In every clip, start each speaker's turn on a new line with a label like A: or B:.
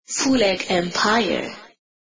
A: Fuleg Empire.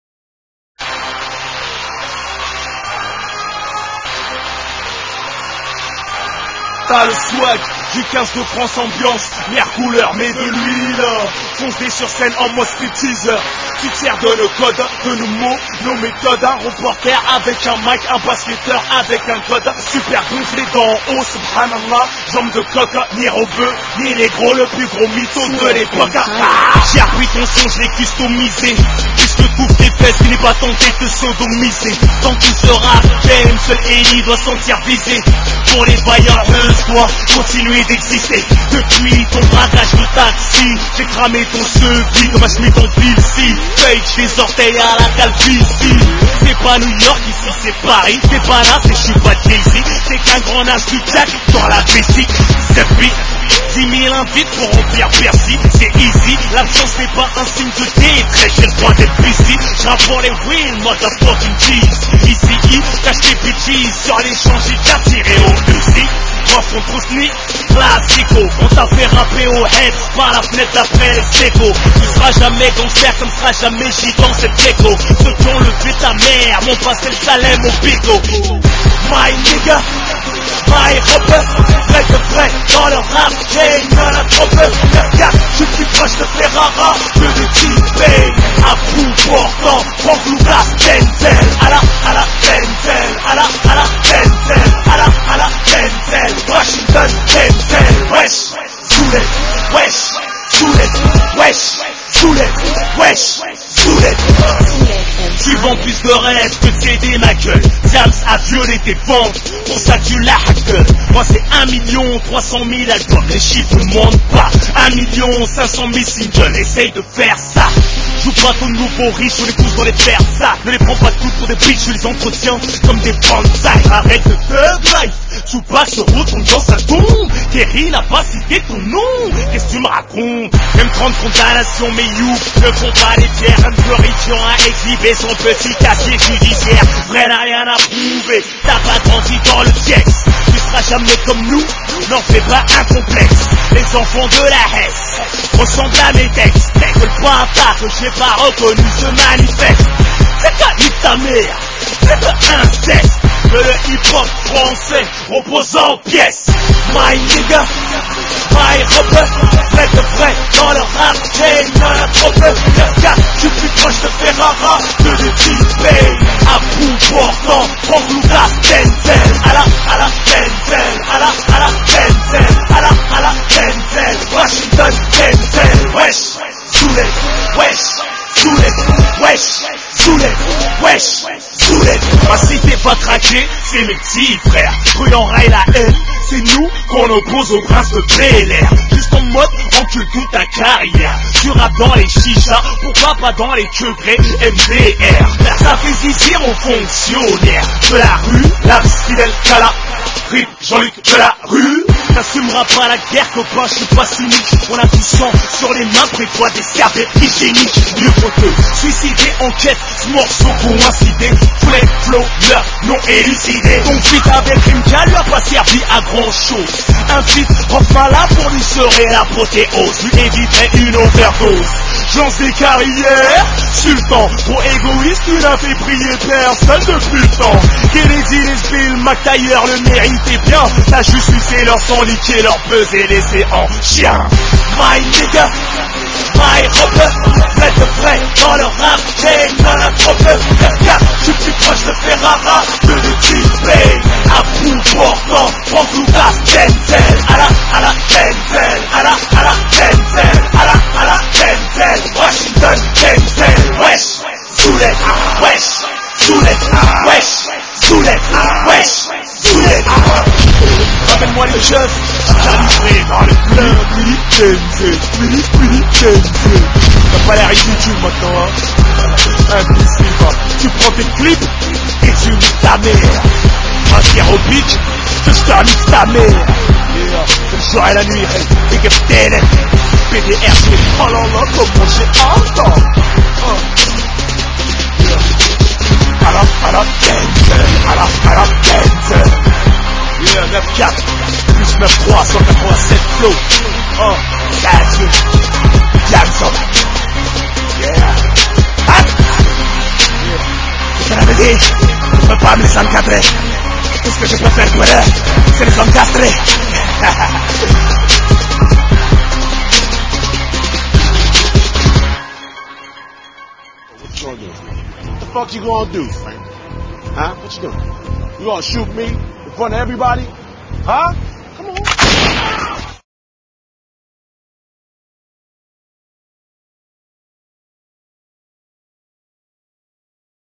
B: T'as le swag du 15 de France ambiance, mère couleur mais de l'huile. Foncé sur scène en mode striptease. Tu tires de nos codes, de nos mots, nos méthodes. Un reporter avec un mic, un basketteur avec un code. Super gonflé d'en haut, subhanallah. Jambes de coq, ni robeux, ni les gros, le plus gros mytho de l'époque. J'ai appris ton son, je l'ai customisé. Puisque toutes tes fesses, il n'est pas tenté de te sodomiser. Tant que tu seras game, seul Ellie doit sentir visé. Pour les bailleurs, dois continuer d'exister. Depuis ton braquage de taxi, j'ai cramé ton cheville comme un schmitt en Pilsi. Fake les orteils à la calvitie. C'est pas New York ici, c'est Paris. C'est pas là, c'est je suis pas Jay-Z. C'est qu'un grand âge du Jack dans la vessie. C'est beat. 10 000 invites pour remplir Bercy, c'est easy. L'absence n'est pas un signe de détresse, j'ai le droit d'être busy. J'rappe pour les wheels, motherfucking cheese. Ici, cache tes bitches sur les champs, j'ai déjà tiré au Uzi. Rough on trop sneak, classico. On t'a fait rapper au head, par la fenêtre d'après les sécos. Tu seras jamais gangster comme sera jamais gitan cette écho. Ceux qui ont levé ta mère m'ont passé le Salem au bigo. My nigga, my rapper, vrai de vrai dans le rap game, y'en a trop peu. Regarde, je suis plus proche de Ferrara que de T-Pain. À bout portant, Frank Lucas, Denzel. À la Denzel, à la Denzel, à la Denzel. Washington, Denzel, wesh, Zoulet, wesh, Zoulet, wesh, Zoulet, wesh, Zoulet. Tu vends plus de rêves que de CD ma gueule. James a violé tes ventes, pour ça tu la gueule. Moi c'est 1 300 000 albums, les chiffres ne mentent pas. 1 500 000 singles, essaye de faire ça. Joue pas ton nouveau riche, on est tous dans les faire ça. Ne les prends pas toutes pour des bitches, je les entretiens comme des bonsaïs. Arrête de thug life, Tupac se retourne dans sa tombe. Kerry n'a pas cité ton nom, qu'est-ce que tu me racontes? Même 30 condamnations, mais you ne font pas les fiers. Un glorifiant a exhibé son petit casier judiciaire. Vrai n'a rien à prouver, t'as pas grandi dans le texte. Tu seras jamais comme nous, n'en fais pas un complexe. Les enfants de la Hesse ressemblent à mes textes. Que le bâtard que j'ai pas reconnu se manifeste. C'est pas nique ta mère, c'est pas inceste. Que le hip-hop français repose en pièces. My nigga, my rapper, vrai de vrai dans le rap game, y'en a trop peu. Regarde, je suis plus proche de Ferrara que de T-Pain. À bout portant, Frank Lucas, Denzel. À la Denzel, à la Denzel, à la Denzel. Washington, Denzel, wesh, Zoulet, wesh, Zoulet, wesh, Zoulet, wesh, Zoulet. Ma cité va craquer, c'est mes petits frères. Rue en rail la haine, c'est nous qu'on oppose au prince de Bel-Air. Juste en mode, encule toute ta carrière. Tu rappes dans les chichas, pourquoi pas dans les queugrés MDR. Ça fait plaisir aux fonctionnaires de la rue, la fidèle Kala. Rip Jean-Luc de la rue. T'assumeras pas la guerre, copain, je suis pas cynique. On a du sang sur les mains, prévoit des serviettes hygiéniques. Mieux faut te suicider, enquête, ce morceau coïncidé. Foulet, flow, leur non élucidé. Ton feat avec Rimka lui a pas servi à grand chose. Un feat enfin là pour lui serait l'apothéose. Lui éviterait une overdose. J'en sais carrière, sultan, trop égoïste, tu n'as fait prier personne depuis le temps. Kennedy, les Bill, McTayer le méritait bien. T'as juste sucé leur sang, liqué leur buzz et laissé en chien. My nigga, my rapper, vrai de vrai dans le rap game, y'en a trop peu. Regarde, je suis plus proche de Ferrara que de T-Pain. À bout portant, Frank Lucas, Denzel. À la Denzel, à la Denzel, à la Denzel. Washington, Denzel, wesh, Zoulet, wesh, Zoulet, wesh, Zoulet, wesh, Zoulet. Ramène-moi les keufs, j'arriverai dans le club. Willy Denzel, Willy Denzel. T'as pas l'air ridicule maintenant, hein. Imbécile, va. Tu prends tes clips et tu niques ta mère. Un tir au pic, que je te nique ta mère. Yeah, c'est le jour et la nuit, big up TNF, PDRG. Oh là là, comment j'ai hâte. À la Denzel, à la Denzel. Yeah, 9-4, plus 9-3, 187 flow. Oh, that's it. Jackson. Yeah. les encadrer. Tout ce que je préfère faire, c'est les encastrer.
C: What the fuck you gonna do, Frank? Huh? What you doing? You gonna shoot me in front of everybody? Huh?